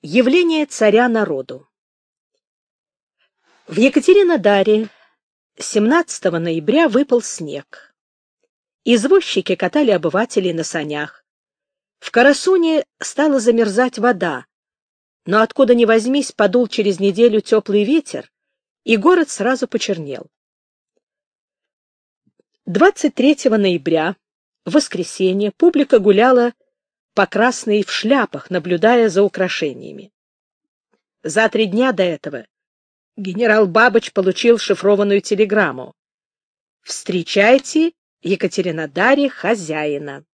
Явление царя народу. В Екатеринодаре 17 ноября выпал снег. Извозчики катали обывателей на санях. В Карасуне стала замерзать вода, но откуда ни возьмись подул через неделю теплый ветер, и город сразу почернел. 23 ноября, в воскресенье, публика гуляла по Красной в шляпах, наблюдая за украшениями. За 3 дня до этого генерал Бабыч получил шифрованную телеграмму: «Встречайте в Екатеринодаре хозяина».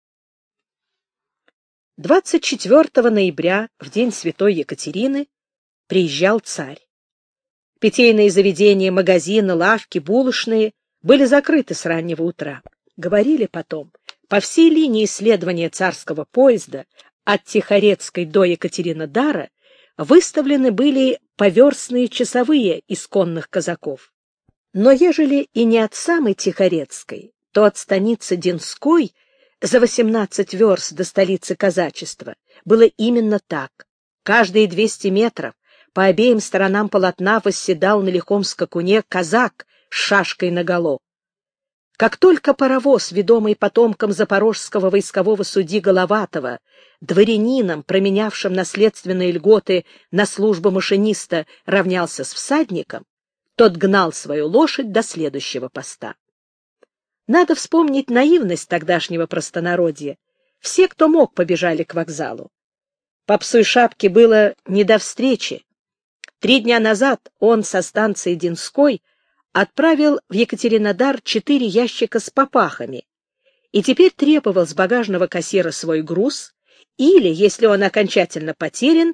24 ноября, в день Святой Екатерины, приезжал царь. Питейные заведения, магазины, лавки, булочные были закрыты с раннего утра. Говорили потом, по всей линии следования царского поезда от Тихорецкой до Екатеринодара выставлены были поверстные часовые из конных казаков. Но ежели и не от самой Тихорецкой, то от станицы Динской за 18 верст до столицы казачества было именно так. Каждые 200 метров по обеим сторонам полотна восседал на лихом скакуне казак с шашкой наголо. Как только паровоз, ведомый потомком запорожского войскового судьи Головатова, дворянином, променявшим наследственные льготы на службу машиниста, равнялся с всадником, тот гнал свою лошадь до следующего поста. Надо вспомнить наивность тогдашнего простонародья. Все, кто мог, побежали к вокзалу. Попсу и Шапке было не до встречи. 3 дня назад он со станции Динской отправил в Екатеринодар 4 ящика с попахами и теперь требовал с багажного кассира свой груз или, если он окончательно потерян,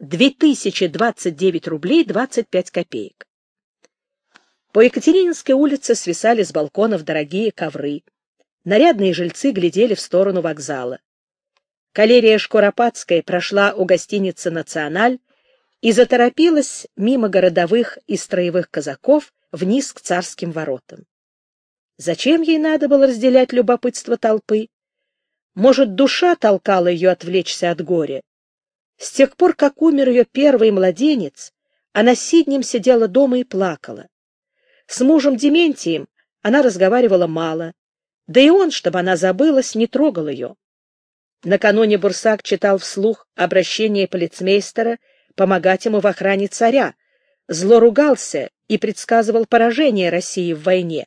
2029 рублей 25 копеек. По Екатерининской улице свисали с балконов дорогие ковры. Нарядные жильцы глядели в сторону вокзала. Калерия Шкуропадская прошла у гостиницы «Националь» и заторопилась мимо городовых и строевых казаков вниз к царским воротам. Зачем ей надо было разделять любопытство толпы? Может, душа толкала ее отвлечься от горя? С тех пор, как умер ее первый младенец, она сиднем сидела дома и плакала. С мужем Дементием она разговаривала мало, да и он, чтобы она забылась, не трогал ее. Накануне Бурсак читал вслух обращение полицмейстера помогать ему в охране царя, зло ругался и предсказывал поражение России в войне.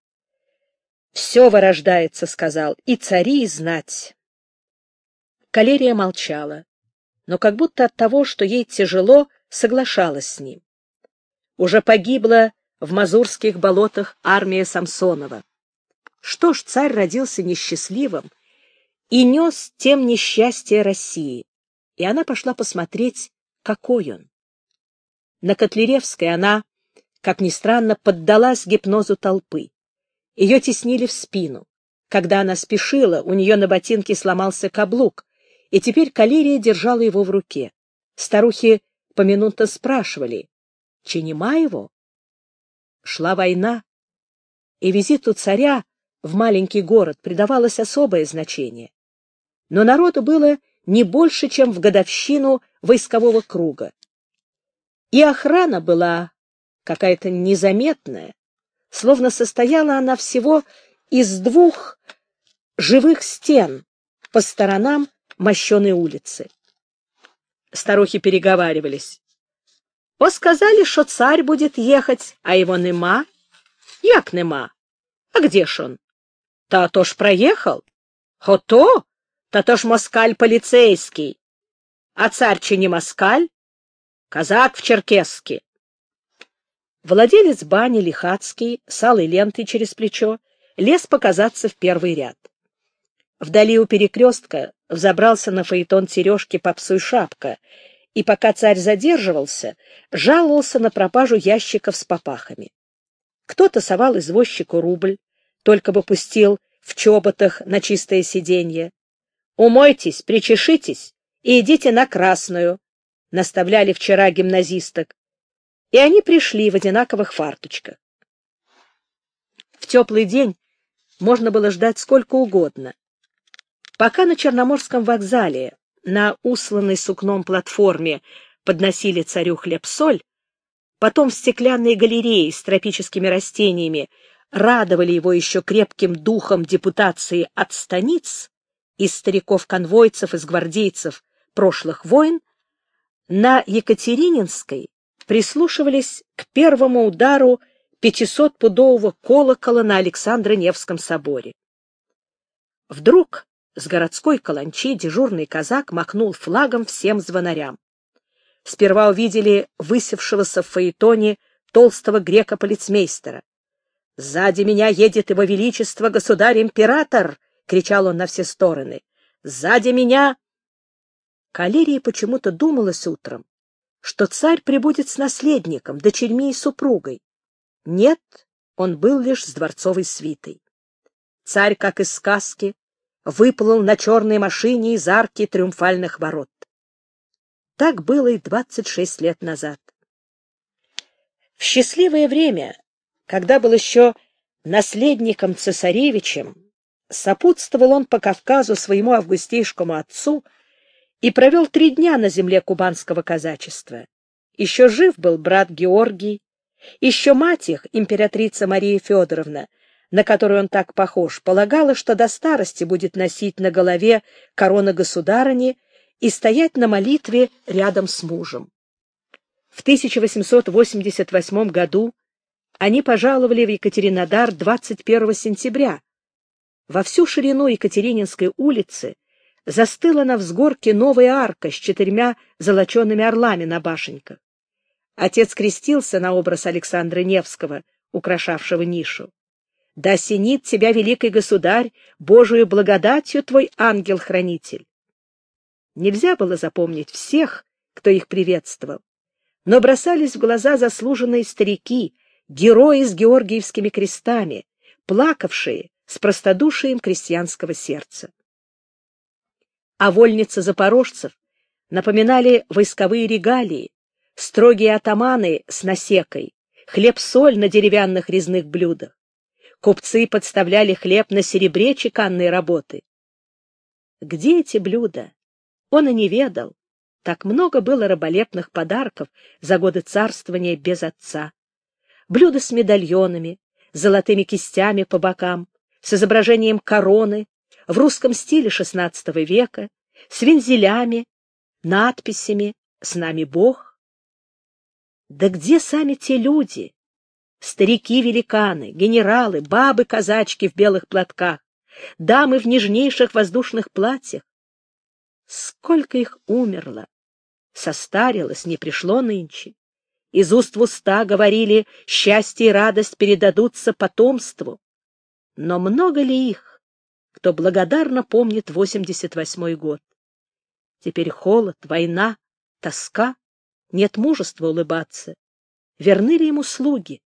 «Все вырождается», — сказал, — «и цари, и знать». Калерия молчала, но как будто от того, что ей тяжело, соглашалась с ним. Уже погибла в Мазурских болотах армия Самсонова. Что ж, царь родился несчастливым и нес тем несчастье России, и она пошла посмотреть, какой он. На Котляревской она, как ни странно, поддалась гипнозу толпы. Ее теснили в спину. Когда она спешила, у нее на ботинке сломался каблук, и теперь Калерия держала его в руке. Старухи поминутно спрашивали: «Чинима его?» Шла война, и визиту царя в маленький город придавалось особое значение. Но народу было не больше, чем в годовщину войскового круга. И охрана была какая-то незаметная, словно состояла она всего из 2 живых стен по сторонам мощеной улицы. Старухи переговаривались. «О, сказали, что царь будет ехать, а его нема». «Як нема? А где ж он?» «Та то ж проехал». «Хото? Та то ж москаль полицейский». «А царь чи не москаль?» «Казак в черкеске». Владелец бани Лихацкий с алой лентой через плечо лез показаться в первый ряд. Вдали у перекрестка взобрался на фаэтон Сережки Попсу и Шапка, и пока царь задерживался, жаловался на пропажу ящиков с попахами. Кто-то совал извозчику рубль, только бы пустил в чоботах на чистое сиденье. «Умойтесь, причешитесь и идите на Красную», — наставляли вчера гимназисток, и они пришли в одинаковых фарточках. В теплый день можно было ждать сколько угодно. Пока на Черноморском вокзале, на усланной сукном платформе, подносили царю хлеб-соль, потом в стеклянной галерее с тропическими растениями радовали его еще крепким духом депутации от станиц, из стариков-конвойцев, из гвардейцев прошлых войн, на Екатерининской прислушивались к первому удару 500-пудового колокола на Александро-Невском соборе. Вдруг с городской каланчи дежурный казак махнул флагом всем звонарям. Сперва увидели высевшегося в фаэтоне толстого грека-полицмейстера. «Сзади меня едет его величество, государь-император!» — кричал он на все стороны. «Сзади меня...» Калерии почему-то думалось утром, что царь прибудет с наследником, дочерьми и супругой. Нет, он был лишь с дворцовой свитой. Царь, как из сказки, выплыл на черной машине из арки триумфальных ворот. Так было и 26 лет назад. В счастливое время, когда был еще наследником-цесаревичем, сопутствовал он по Кавказу своему августейшему отцу и провел 3 дня на земле кубанского казачества. Еще жив был брат Георгий, еще мать их, императрица Мария Федоровна, на которую он так похож, полагала, что до старости будет носить на голове корону государыни и стоять на молитве рядом с мужем. В 1888 году они пожаловали в Екатеринодар 21 сентября. Во всю ширину Екатерининской улицы застыла на взгорке новая арка с 4 золочеными орлами на башенках. Отец крестился на образ Александра Невского, украшавшего нишу. «Да осенит тебя, великий государь, Божию благодатью твой ангел-хранитель». Нельзя было запомнить всех, кто их приветствовал, но бросались в глаза заслуженные старики, герои с георгиевскими крестами, плакавшие с простодушием крестьянского сердца. А вольницы запорожцев напоминали войсковые регалии, строгие атаманы с насекой, хлеб-соль на деревянных резных блюдах. Купцы подставляли хлеб на серебре чеканной работы. Где эти блюда? Он и не ведал. Так много было раболепных подарков за годы царствования без отца. Блюда с медальонами, золотыми кистями по бокам, с изображением короны, в русском стиле XVI века, с вензелями, надписями «С нами Бог». Да где сами те люди? Старики-великаны, генералы, бабы-казачки в белых платках, дамы в нежнейших воздушных платьях. Сколько их умерло, состарилось, не пришло нынче. Из уст в уста говорили, счастье и радость передадутся потомству. Но много ли их, кто благодарно помнит 88-й год? Теперь холод, война, тоска, нет мужества улыбаться. Верны ли ему слуги?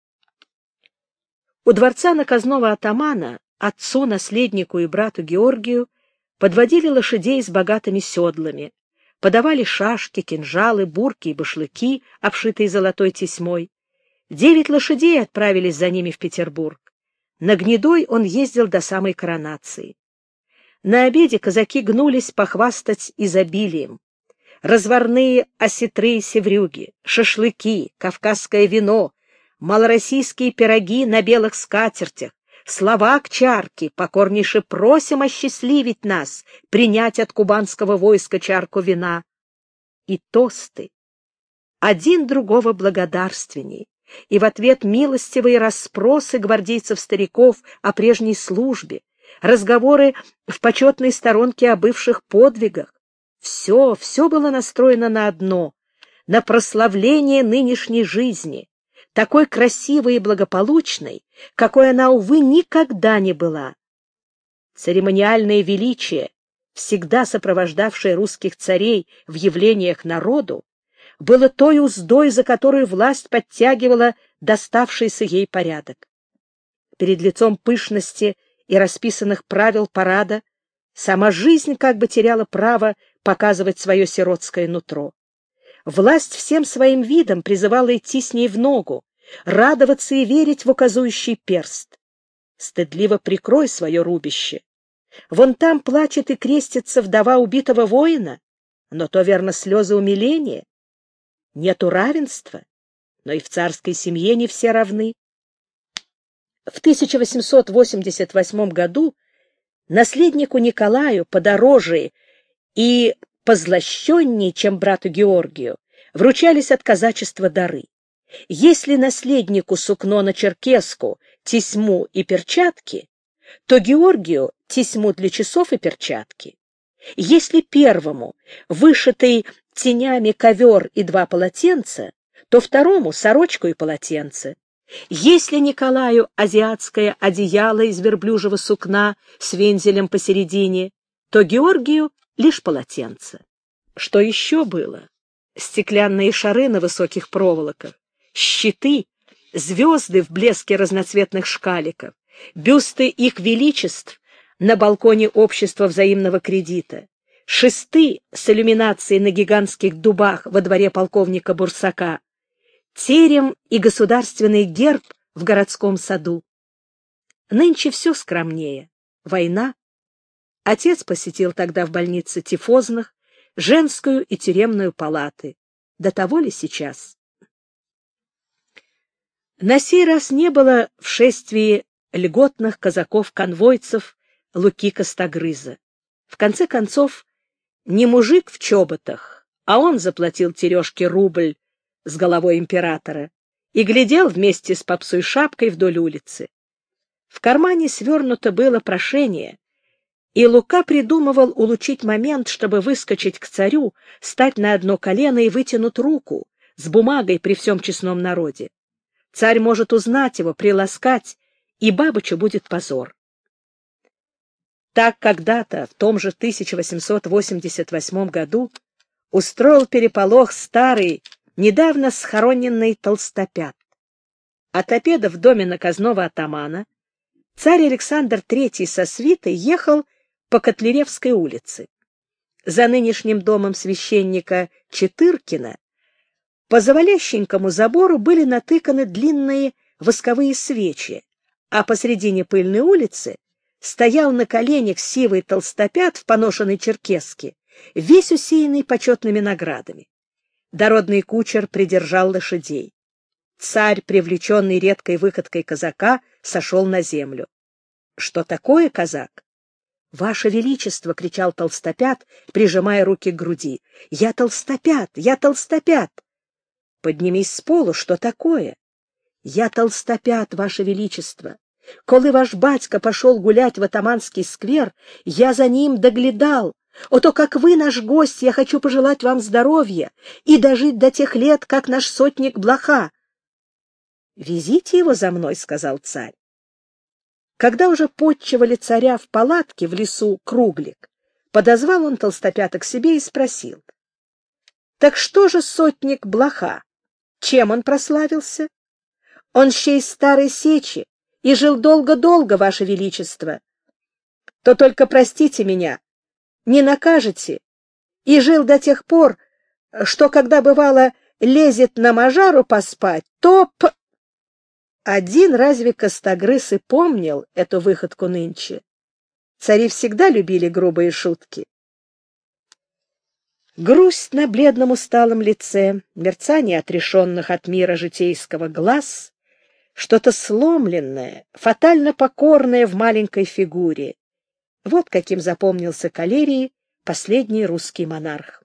У дворца наказного атамана, отцу, наследнику и брату Георгию подводили лошадей с богатыми седлами, подавали шашки, кинжалы, бурки и башлыки, обшитые золотой тесьмой. 9 лошадей отправились за ними в Петербург. На Гнедой он ездил до самой коронации. На обеде казаки гнулись похвастать изобилием. Разварные осетры и севрюги, шашлыки, кавказское вино, малороссийские пироги на белых скатертях, слова к чарке, покорнейше просим осчастливить нас, принять от кубанского войска чарку вина. И тосты, один другого благодарственней, и в ответ милостивые расспросы гвардейцев-стариков о прежней службе, разговоры в почетной сторонке о бывших подвигах. Все было настроено на одно — на прославление нынешней жизни, такой красивой и благополучной, какой она, увы, никогда не была. Церемониальное величие, всегда сопровождавшее русских царей в явлениях народу, было той уздой, за которую власть подтягивала доставшийся ей порядок. Перед лицом пышности и расписанных правил парада сама жизнь как бы теряла право показывать свое сиротское нутро. Власть всем своим видом призывала идти с ней в ногу, радоваться и верить в указующий перст. Стыдливо прикрой свое рубище. Вон там плачет и крестится вдова убитого воина, но то, верно, слезы умиления. Нету равенства, но и в царской семье не все равны. В 1888 году наследнику Николаю подороже и позлощеннее, чем брату Георгию, вручались от казачества дары. Если наследнику сукно на черкеску, тесьму и перчатки, то Георгию тесьму для часов и перчатки. Если первому вышитый тенями ковер и 2 полотенца, то второму сорочку и полотенце. Если Николаю азиатское одеяло из верблюжьего сукна с вензелем посередине, то Георгию лишь полотенце. Что еще было? Стеклянные шары на высоких проволоках, щиты, звезды в блеске разноцветных шкаликов, бюсты их величеств на балконе общества взаимного кредита, шесты с иллюминацией на гигантских дубах во дворе полковника Бурсака, терем и государственный герб в городском саду. Нынче все скромнее. Война. Отец посетил тогда в больнице тифозных женскую и тюремную палаты. До того ли сейчас? На сей раз не было в шествии льготных казаков-конвойцев Луки Костогрыза. В конце концов, не мужик в чоботах, а он заплатил Терешке рубль с головой императора и глядел вместе с попсой шапкой вдоль улицы. В кармане свернуто было прошение, и Лука придумывал улучшить момент, чтобы выскочить к царю, стать на одно колено и вытянуть руку с бумагой при всем честном народе. Царь может узнать его, приласкать, и бабычу будет позор. Так когда-то, в том же 1888 году, устроил переполох старый, недавно схороненный Толстопят. От обеда в доме наказного атамана царь Александр III со свитой ехал по Котляревской улице. За нынешним домом священника Четыркина по завалященькому забору были натыканы длинные восковые свечи, а посредине пыльной улицы стоял на коленях сивый толстопят в поношенной черкеске, весь усеянный почетными наградами. Дородный кучер придержал лошадей. Царь, привлеченный редкой выходкой казака, сошел на землю. — Что такое, казак? — Ваше Величество! — кричал толстопят, прижимая руки к груди. — Я толстопят! Я толстопят! — Поднимись с полу, что такое? — Я толстопят, Ваше Величество! Коли ваш батька пошел гулять в атаманский сквер, я за ним доглядал. Ото как вы наш гость, я хочу пожелать вам здоровья и дожить до тех лет, как наш сотник Блоха. — Везите его за мной, — сказал царь. Когда уже подчивали царя в палатке в лесу Круглик, подозвал он толстопята к себе и спросил: — Так что же сотник Блоха? Чем он прославился? — Он ще из старой сечи и жил долго-долго, Ваше Величество. — То только простите меня, не накажете, и жил до тех пор, что, когда, бывало, лезет на мажару поспать, то Один разве Костогрыз и помнил эту выходку нынче? Цари всегда любили грубые шутки. Грусть на бледном усталом лице, мерцание отрешенных от мира житейского глаз, что-то сломленное, фатально покорное в маленькой фигуре. Вот каким запомнился Калерии последний русский монарх.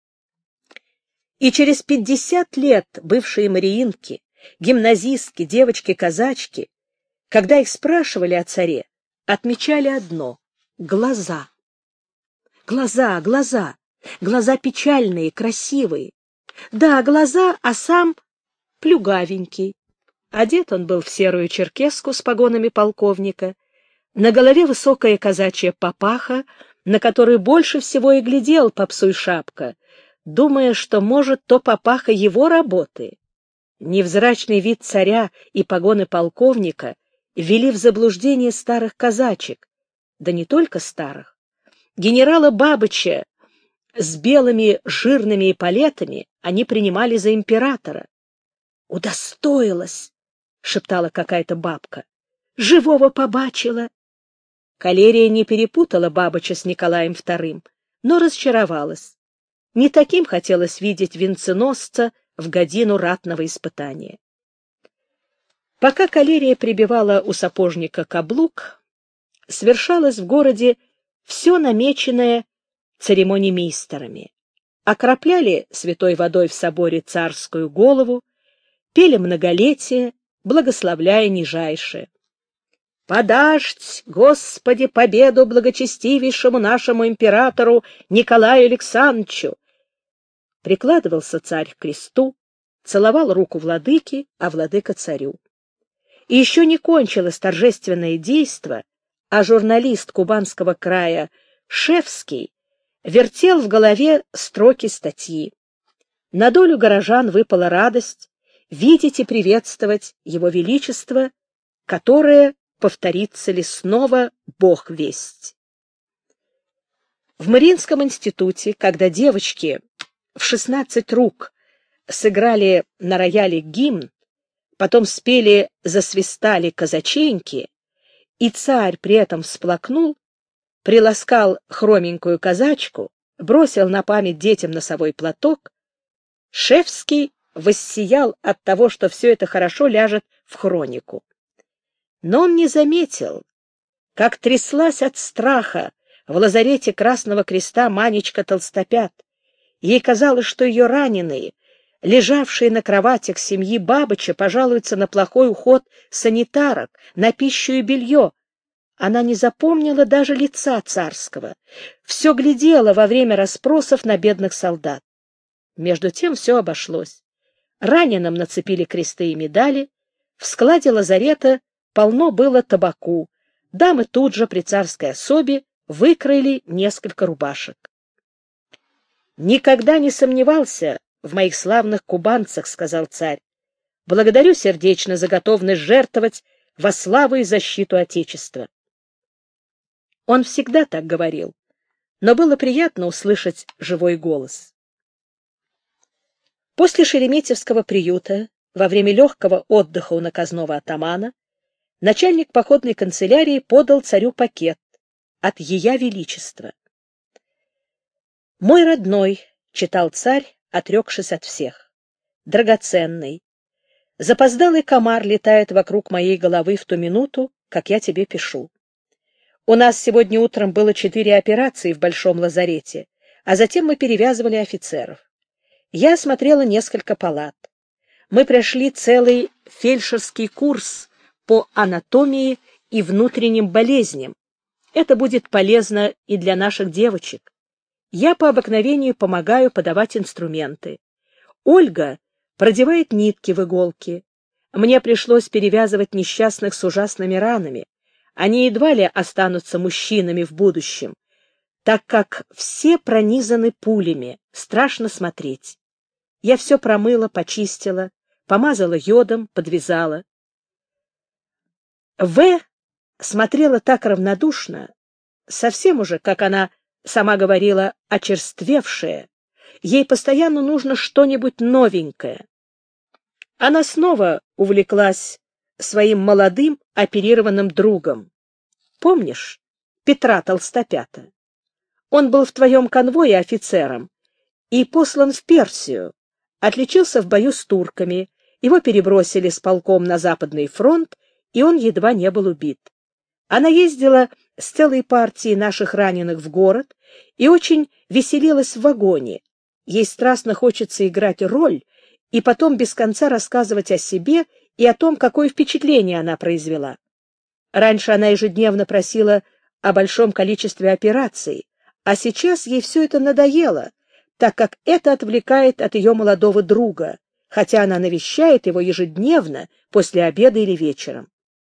И через 50 лет бывшие мариинки, гимназистки, девочки-казачки, когда их спрашивали о царе, отмечали одно — глаза. Глаза, глаза, глаза печальные, красивые. Да, глаза, а сам плюгавенький. Одет он был в серую черкеску с погонами полковника, на голове высокая казачья папаха, на которую больше всего и глядел попсуй шапка, думая, что, может, то папаха его работы. Невзрачный вид царя и погоны полковника ввели в заблуждение старых казачек, да не только старых. Генерала Бабыча с белыми жирными эполетами они принимали за императора. «Удостоилась!» — шептала какая-то бабка. «Живого побачила!» Калерия не перепутала Бабыча с Николаем II, но разочаровалась. Не таким хотелось видеть венценосца в годину ратного испытания. Пока калерия прибивала у сапожника каблук, свершалось в городе все намеченное церемонимейстерами. Окропляли святой водой в соборе царскую голову, пели многолетие, благословляя нижайше. «Подашь, Господи, победу благочестивейшему нашему императору Николаю Александровичу!» Прикладывался царь к кресту, целовал руку владыки, а владыка царю. И еще не кончилось торжественное действо, а журналист Кубанского края Шефский вертел в голове строки статьи. На долю горожан выпала радость видеть и приветствовать его величество, которое, повторится ли снова, Бог весть. В Мариинском институте, когда девочки в 16 рук сыграли на рояле гимн, потом спели, засвистали казаченьки, и царь при этом всплакнул, приласкал хроменькую казачку, бросил на память детям носовой платок, Шефский воссиял от того, что все это хорошо ляжет в хронику. Но он не заметил, как тряслась от страха в лазарете Красного Креста Манечка Толстопят. Ей казалось, что ее раненые, лежавшие на кроватях семьи Бабыча, пожалуются на плохой уход санитарок, на пищу и белье. Она не запомнила даже лица царского, все глядела во время расспросов на бедных солдат. Между тем все обошлось. Раненым нацепили кресты и медали, в складе лазарета полно было табаку, дамы тут же при царской особе выкроили несколько рубашек. «Никогда не сомневался в моих славных кубанцах», — сказал царь. «Благодарю сердечно за готовность жертвовать во славу и защиту Отечества». Он всегда так говорил, но было приятно услышать живой голос. После Шереметьевского приюта, во время легкого отдыха у наказного атамана, начальник походной канцелярии подал царю пакет от Ея Величества. «Мой родной», — читал царь, отрекшись от всех, — «драгоценный, запоздалый комар летает вокруг моей головы в ту минуту, как я тебе пишу. У нас сегодня утром было 4 операции в Большом лазарете, а затем мы перевязывали офицеров. Я осмотрела несколько палат. Мы прошли целый фельдшерский курс по анатомии и внутренним болезням. Это будет полезно и для наших девочек. Я по обыкновению помогаю подавать инструменты. Ольга продевает нитки в иголки. Мне пришлось перевязывать несчастных с ужасными ранами. Они едва ли останутся мужчинами в будущем, так как все пронизаны пулями, страшно смотреть. Я все промыла, почистила, помазала йодом, подвязала. В. смотрела так равнодушно, совсем уже, как она сама говорила, очерствевшая. Ей постоянно нужно что-нибудь новенькое. Она снова увлеклась своим молодым оперированным другом. Помнишь Петра Толстопята? Он был в твоем конвое офицером и послан в Персию, отличился в бою с турками, его перебросили с полком на Западный фронт, и он едва не был убит. Она ездила с целой партией наших раненых в город и очень веселилась в вагоне. Ей страстно хочется играть роль и потом без конца рассказывать о себе и о том, какое впечатление она произвела. Раньше она ежедневно просила о большом количестве операций, а сейчас ей все это надоело, так как это отвлекает от ее молодого друга, хотя она навещает его ежедневно после обеда или вечером.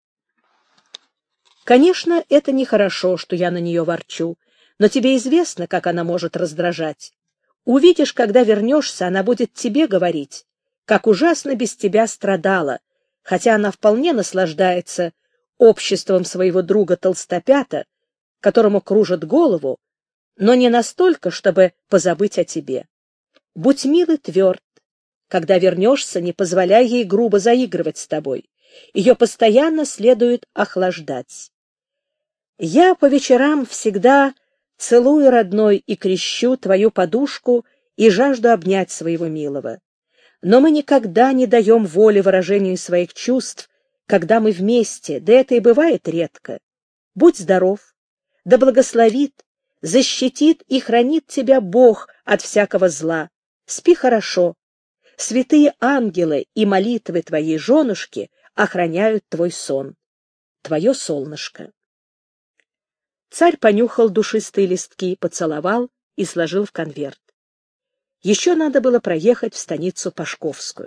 Конечно, это нехорошо, что я на нее ворчу, но тебе известно, как она может раздражать. Увидишь, когда вернешься, она будет тебе говорить, как ужасно без тебя страдала, хотя она вполне наслаждается обществом своего друга Толстопята, которому кружит голову, но не настолько, чтобы позабыть о тебе. Будь мил и тверд. Когда вернешься, не позволяй ей грубо заигрывать с тобой. Ее постоянно следует охлаждать. Я по вечерам всегда целую, родной, и крещу твою подушку и жажду обнять своего милого. Но мы никогда не даем воли выражению своих чувств, когда мы вместе, да это и бывает редко. Будь здоров, да благословит, защитит и хранит тебя Бог от всякого зла. Спи хорошо. Святые ангелы и молитвы твоей женушки охраняют твой сон. Твое солнышко. Царь понюхал душистые листки, поцеловал и сложил в конверт. Еще надо было проехать в станицу Пашковскую.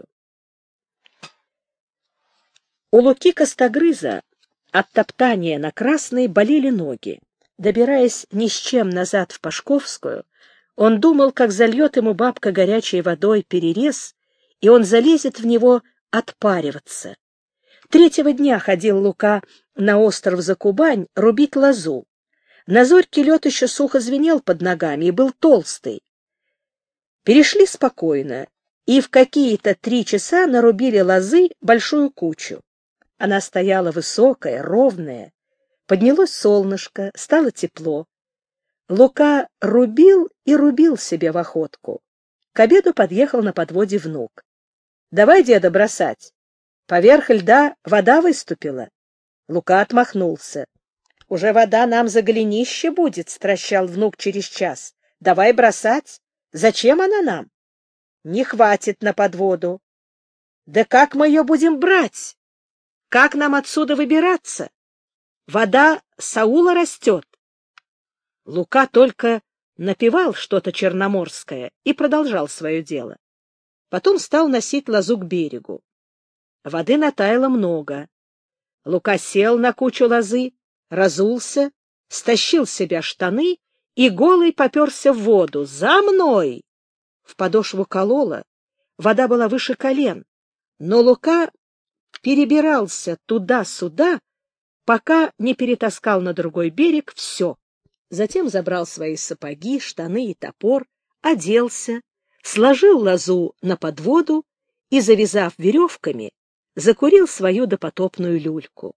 У Луки Костогрыза от топтания на Красной болели ноги. Добираясь ни с чем назад в Пашковскую, он думал, как зальет ему бабка горячей водой перерез, и он залезет в него отпариваться. Третьего дня ходил Лука на остров за Кубань рубить лозу. На зорьке лед еще сухо звенел под ногами и был толстый. Перешли спокойно, и в какие-то 3 часа нарубили лозы большую кучу. Она стояла высокая, ровная. Поднялось солнышко, стало тепло. Лука рубил и рубил себе в охотку. К обеду подъехал на подводе внук. — Давай, деда, бросать. Поверх льда вода выступила. Лука отмахнулся. — Уже вода нам за голенище будет, — стращал внук через час. — Давай бросать. Зачем она нам? — Не хватит на подводу. — Да как мы ее будем брать? Как нам отсюда выбираться? Вода с аула растет. Лука только напевал что-то черноморское и продолжал свое дело. Потом стал носить лозу к берегу. Воды натаяло много. Лука сел на кучу лозы, разулся, стащил с себя штаны и голый попёрся в воду. «За мной!» В подошву кололо, вода была выше колен, но Лука перебирался туда-сюда, пока не перетаскал на другой берег все. Затем забрал свои сапоги, штаны и топор, оделся, сложил лозу на подводу и, завязав веревками, закурил свою допотопную люльку.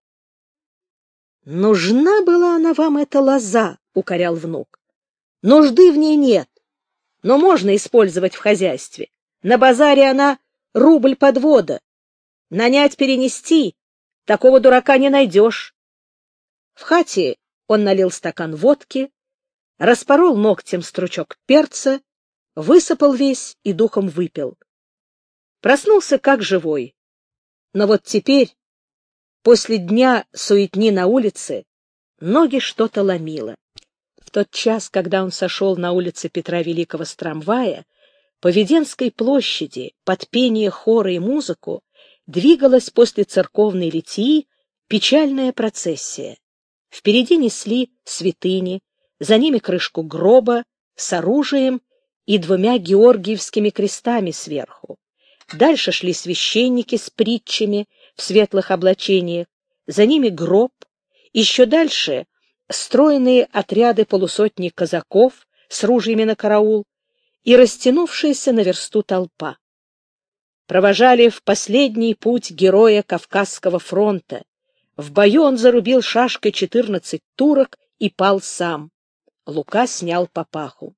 — Нужна была она вам, эта лоза, — укорял внук. — Нужды в ней нет, но можно использовать в хозяйстве. На базаре она рубль подвода. Нанять, перенести — такого дурака не найдешь. В хате он налил стакан водки, распорол ногтем стручок перца, высыпал весь и духом выпил. Проснулся как живой. Но вот теперь, после дня суетни на улице, ноги что-то ломило. В тот час, когда он сошел на улице Петра Великого с трамвая, по Веденской площади, под пение хора и музыку, двигалась после церковной литии печальная процессия. Впереди несли святыни, за ними крышку гроба с оружием и 2 георгиевскими крестами сверху. Дальше шли священники с притчами в светлых облачениях, за ними гроб, еще дальше стройные отряды полусотни казаков с ружьями на караул и растянувшаяся на версту толпа. Провожали в последний путь героя Кавказского фронта. В бою он зарубил шашкой 14 турок и пал сам. Лука снял папаху.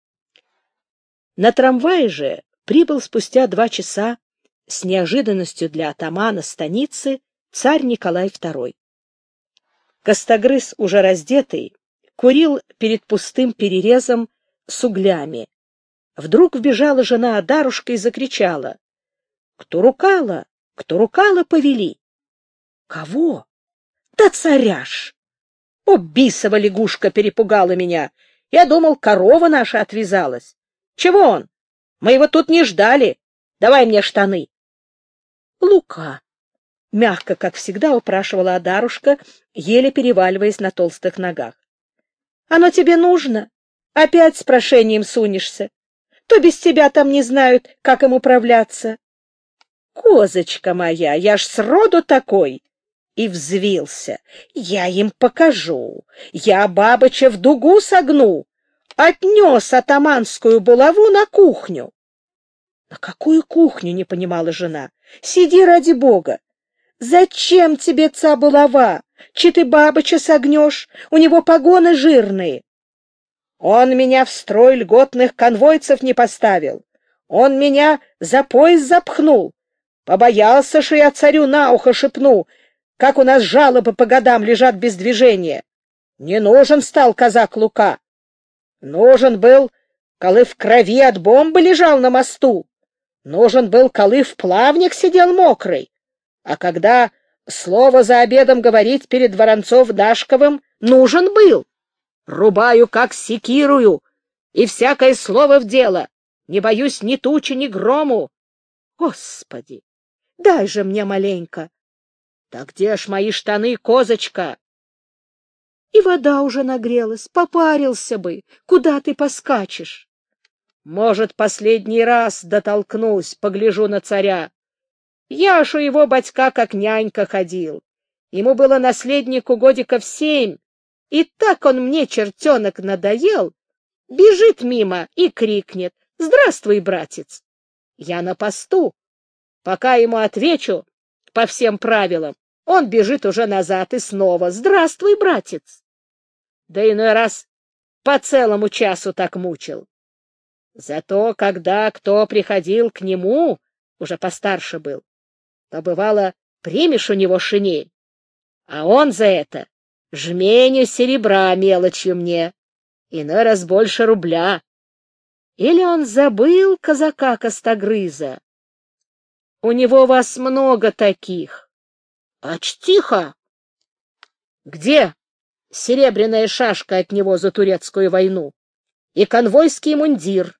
На трамвае же прибыл спустя 2 часа с неожиданностью для атамана станицы царь Николай II. Костогрыз, уже раздетый, курил перед пустым перерезом с углями. Вдруг вбежала жена Адарушка и закричала: Кто рукала, повели? — Кого? — Да царяш! О, бисова лягушка перепугала меня. Я думал, корова наша отвязалась. Чего он? Мы его тут не ждали. Давай мне штаны. — Лука! — мягко, как всегда, упрашивала Адарушка, еле переваливаясь на толстых ногах. — Оно тебе нужно? Опять с прошением сунешься. То без тебя там не знают, как им управляться. — Козочка моя, я ж сроду такой! И взвился. Я им покажу. Я бабыча в дугу согну. Отнес атаманскую булаву на кухню. — На какую кухню? — не понимала жена. — Сиди ради бога. Зачем тебе ца булава? Чи ты бабыча согнешь? У него погоны жирные. Он меня в строй льготных конвойцев не поставил. Он меня за пояс запхнул. Побоялся, что я царю на ухо шепну, как у нас жалобы по годам лежат без движения. Не нужен стал казак Лука. Нужен был, коли в крови от бомбы лежал на мосту. Нужен был, коли в плавник сидел мокрый. А когда слово за обедом говорить перед Воронцов-Дашковым, нужен был. Рубаю, как секирую, и всякое слово в дело. Не боюсь ни тучи, ни грому. Господи, дай же мне маленько. Да где ж мои штаны, козочка? И вода уже нагрелась, попарился бы. Куда ты поскачешь? Может, последний раз дотолкнусь, погляжу на царя. Я ж у его батька как нянька ходил. Ему было наследнику годиков 7, и так он мне, чертенок, надоел, бежит мимо и крикнет: «Здравствуй, братец!» Я на посту. Пока ему отвечу по всем правилам, он бежит уже назад и снова: «Здравствуй, братец!» Да иной раз по целому часу так мучил. Зато когда кто приходил к нему, уже постарше был, то, бывало, примешь у него шинель, а он за это жменю серебра мелочью мне, иной раз больше рубля. Или он забыл казака Костогрыза? У него вас много таких. Тихо! Где серебряная шашка от него за турецкую войну и конвойский мундир?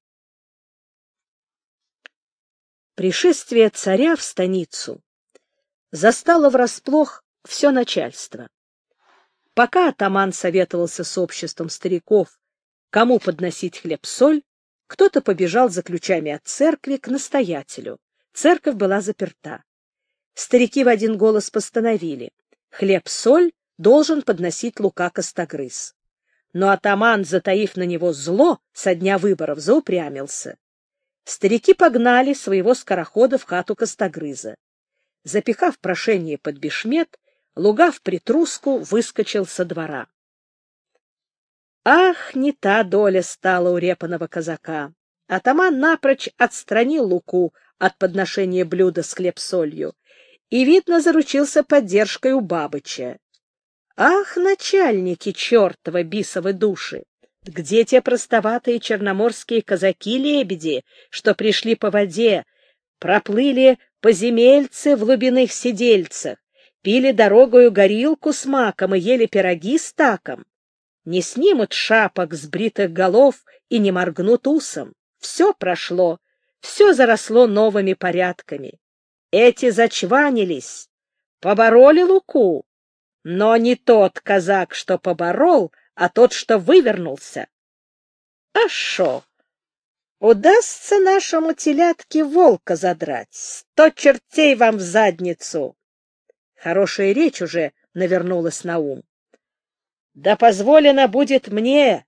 Пришествие царя в станицу застало врасплох все начальство. Пока атаман советовался с обществом стариков, кому подносить хлеб-соль, кто-то побежал за ключами от церкви к настоятелю. Церковь была заперта. Старики в один голос постановили: хлеб-соль должен подносить Лука Костогрыз. Но атаман, затаив на него зло со дня выборов, заупрямился. Старики погнали своего скорохода в хату Костогрыза. Запихав прошение под бешмет, Луга в притруску выскочил со двора. Ах, не та доля стала у репаного казака! Атаман напрочь отстранил Луку от подношения блюда с хлеб-солью и, видно, заручился поддержкой у Бабыча. Ах, начальники чертова бисовы души! Где те простоватые черноморские казаки-лебеди, что пришли по воде, проплыли по земельце в глубинных сидельцах, пили дорогою горилку с маком и ели пироги с таком? Не снимут шапок с бритых голов и не моргнут усом. Все прошло, все заросло новыми порядками. Эти зачванились, побороли Луку, но не тот казак, что поборол, а тот, что вывернулся. А шо? Удастся нашему телятке волка задрать, 100 чертей вам в задницу. Хорошая речь уже навернулась на ум. Да позволено будет мне,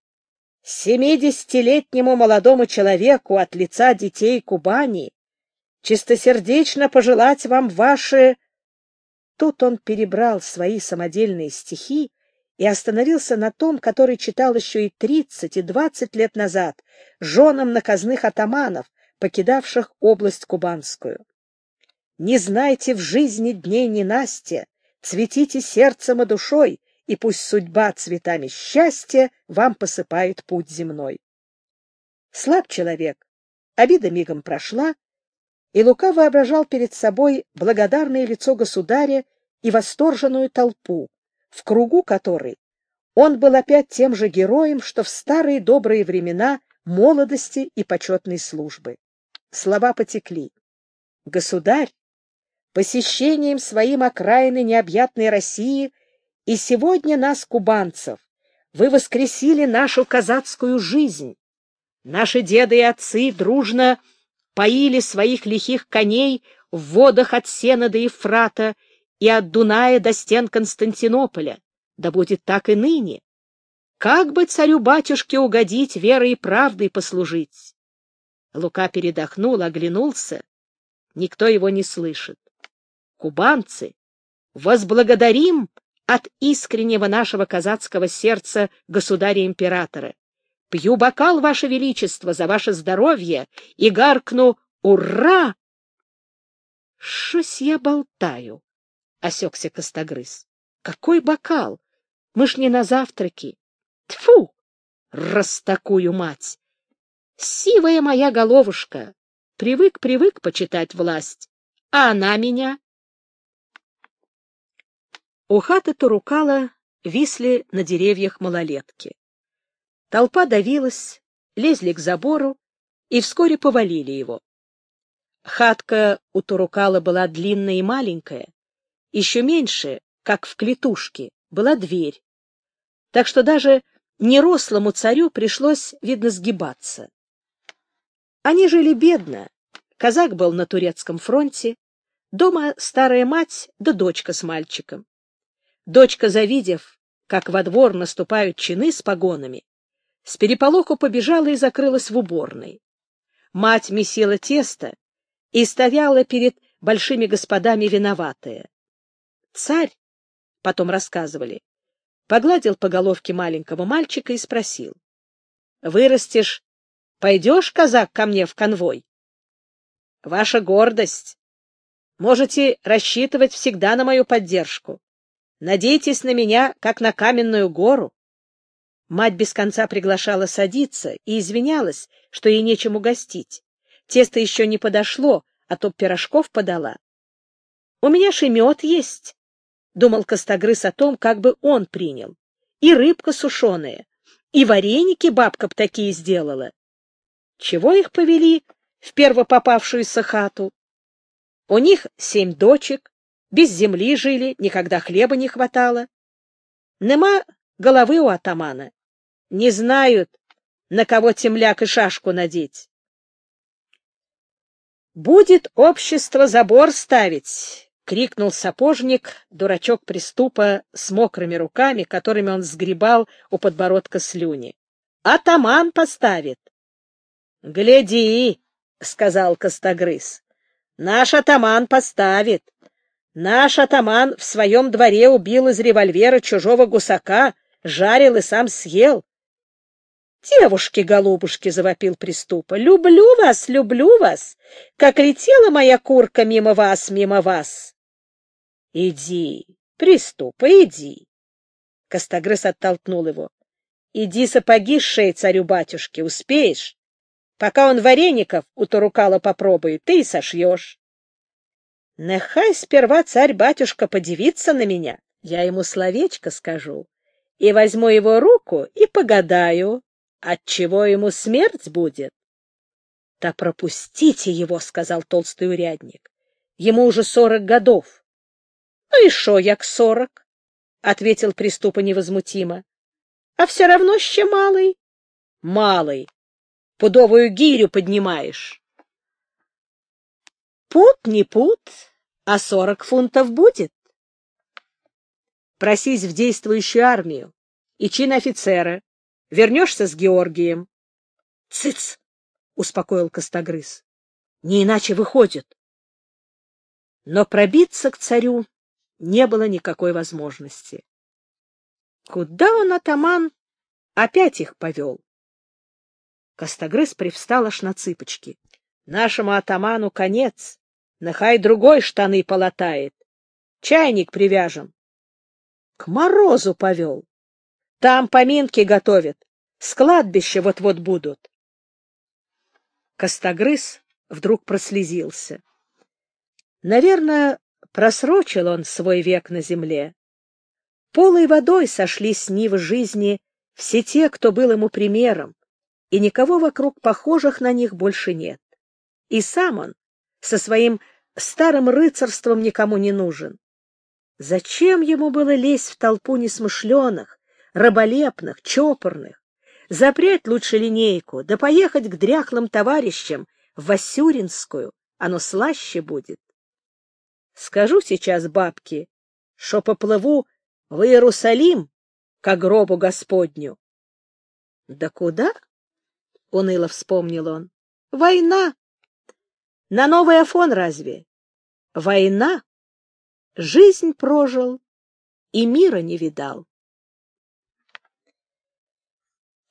70-летнему молодому человеку от лица детей Кубани, чистосердечно пожелать вам ваши... Тут он перебрал свои самодельные стихи и остановился на том, который читал еще и 30, и 20 лет назад женам наказных атаманов, покидавших область кубанскую. «Не знайте в жизни дней ненастья, цветите сердцем и душой, и пусть судьба цветами счастья вам посыпает путь земной». Слаб человек, обида мигом прошла, и Лука воображал перед собой благодарное лицо государя и восторженную толпу, в кругу которой он был опять тем же героем, что в старые добрые времена молодости и почетной службы. Слова потекли. Государь посещением своим окраины необъятной России и сегодня нас, кубанцев, вы воскресили нашу казацкую жизнь. Наши деды и отцы дружно поили своих лихих коней в водах от Сена до Ефрата и от Дуная до стен Константинополя. Да будет так и ныне. Как бы царю-батюшке угодить, верой и правдой послужить? Лука передохнул, оглянулся. Никто его не слышит. Кубанцы, возблагодарим от искреннего нашего казацкого сердца государя-императора. Пью бокал, Ваше Величество, за ваше здоровье и гаркну «Ура!» «Шось я болтаю», — осекся Костогрыз. «Какой бокал? Мы ж не на завтраке. Тьфу! Раз такую мать! Сивая моя головушка! Привык почитать власть, а она меня...» У хаты Турукала висли на деревьях малолетки. Толпа давилась, лезли к забору и вскоре повалили его. Хатка у Турукала была длинная и маленькая, еще меньше, как в клетушке, была дверь, так что даже нерослому царю пришлось, видно, сгибаться. Они жили бедно, казак был на турецком фронте, дома старая мать да дочка с мальчиком. Дочка, завидев, как во двор наступают чины с погонами, с переполоху побежала и закрылась в уборной. Мать месила тесто и стояла перед большими господами виноватая. Царь, потом рассказывали, погладил по головке маленького мальчика и спросил: «Вырастешь, пойдешь, казак, ко мне в конвой? Ваша гордость. Можете рассчитывать всегда на мою поддержку. Надейтесь на меня, как на каменную гору». Мать без конца приглашала садиться и извинялась, что ей нечем угостить. Тесто еще не подошло, а то пирожков подала. «У меня ж и мед есть», — думал Костогрыз о том, как бы он принял. «И рыбка сушеная, и вареники бабка б такие сделала. Чего их повели в первопопавшуюся хату? У них 7 дочек, без земли жили, никогда хлеба не хватало. Нема головы у атамана, не знают, на кого темляк и шашку надеть. «Будет общество забор ставить!» — крикнул сапожник, дурачок Приступа, с мокрыми руками, которыми он сгребал у подбородка слюни. «Атаман поставит!» «Гляди!» — сказал Костогрыз. «Наш атаман поставит! Наш атаман в своем дворе убил из револьвера чужого гусака, жарил и сам съел!» «Девушки-голубушки!» — завопил Приступа. «Люблю вас, как летела моя курка мимо вас!» «Иди, Приступа, иди!» Костогрыз оттолкнул его. «Иди сапоги сшей царю-батюшке, успеешь? Пока он вареников у Турукала попробует, ты и сошьешь». «Нехай сперва царь-батюшка подивится на меня, я ему словечко скажу, и возьму его руку и погадаю, отчего ему смерть будет». — Да пропустите его, — сказал толстый урядник. — Ему уже 40 годов. — Ну и шо, як 40, — ответил Приступа невозмутимо. — А все равно ще малый. — Малый. Пудовую гирю поднимаешь. — Пуд не пуд, а 40 фунтов будет. Просись в действующую армию и чин офицера. Вернешься с Георгием. — Цыц! — успокоил Костогрыз. — Не иначе выходит. Но пробиться к царю не было никакой возможности. Куда он, атаман, опять их повел? Костогрыз привстал аж на цыпочки. Нашему атаману конец. Нехай другой штаны полатает. Чайник привяжем. К морозу повел. Там поминки готовят. С кладбища вот-вот будут. Костогрыз вдруг прослезился. Наверное, просрочил он свой век на земле. Полой водой сошли с нивы жизни все те, кто был ему примером, и никого вокруг похожих на них больше нет. И сам он со своим старым рыцарством никому не нужен. Зачем ему было лезть в толпу несмышленых, раболепных, чопорных? Запрячь лучше линейку, да поехать к дряхлым товарищам в Васюринскую, оно слаще будет. Скажу сейчас бабке, шо поплыву в Иерусалим, ко гробу Господню. Да куда? — уныло вспомнил он. — Война! На Новый Афон разве? Война! Жизнь прожил и мира не видал.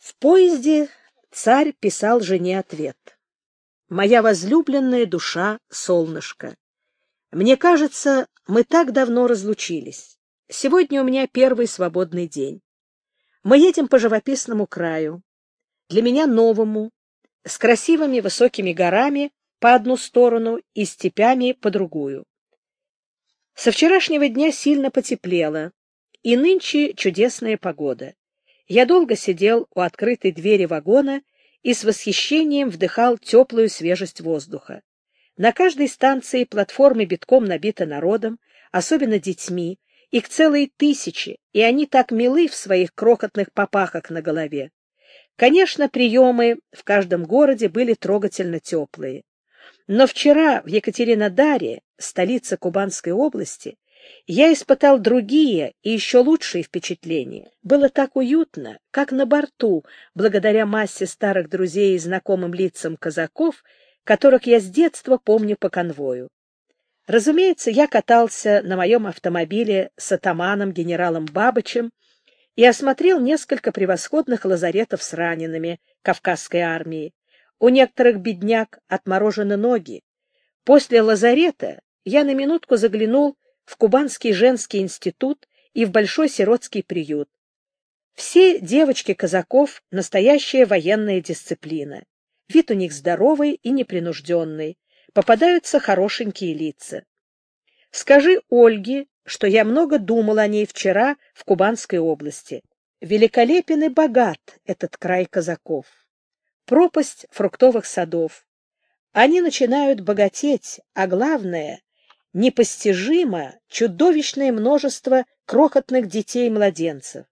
В поезде царь писал жене ответ. «Моя возлюбленная душа, солнышко, мне кажется, мы так давно разлучились. Сегодня у меня первый свободный день. Мы едем по живописному краю, для меня новому, с красивыми высокими горами по одну сторону и степями по другую. Со вчерашнего дня сильно потеплело, и нынче чудесная погода. Я долго сидел у открытой двери вагона и с восхищением вдыхал теплую свежесть воздуха. На каждой станции платформы битком набиты народом, особенно детьми, их целые тысячи, и они так милы в своих крохотных папахах на голове. Конечно, приемы в каждом городе были трогательно теплые. Но вчера в Екатеринодаре, столице Кубанской области, я испытал другие и еще лучшие впечатления. Было так уютно, как на борту, благодаря массе старых друзей и знакомым лицам казаков, которых я с детства помню по конвою. Разумеется, я катался на моем автомобиле с атаманом генералом Бабычем и осмотрел несколько превосходных лазаретов с ранеными Кавказской армии. У некоторых бедняк отморожены ноги. После лазарета я на минутку заглянул в Кубанский женский институт и в Большой сиротский приют. Все девочки казаков — настоящая военная дисциплина. Вид у них здоровый и непринужденный, попадаются хорошенькие лица. Скажи Ольге, что я много думал о ней вчера в Кубанской области. Великолепен и богат этот край казаков. Пропасть фруктовых садов. Они начинают богатеть, а главное — непостижимо чудовищное множество крохотных детей и младенцев.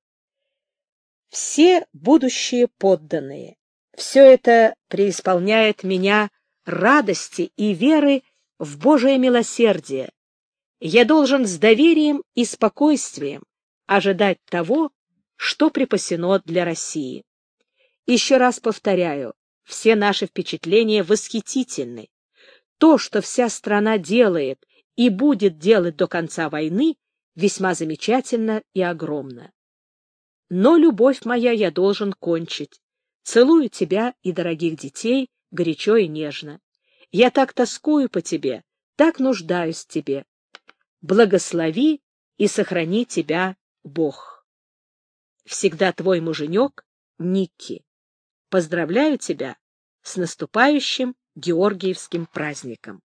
Все будущие подданные. Все это преисполняет меня радости и веры в Божие милосердие. Я должен с доверием и спокойствием ожидать того, что припасено для России. Еще раз повторяю, все наши впечатления восхитительны. То, что вся страна делает и будет делать до конца войны, весьма замечательно и огромно. Но, любовь моя, я должен кончить. Целую тебя и дорогих детей горячо и нежно. Я так тоскую по тебе, так нуждаюсь в тебе. Благослови и сохрани тебя Бог. Всегда твой муженек Никки. Поздравляю тебя с наступающим Георгиевским праздником.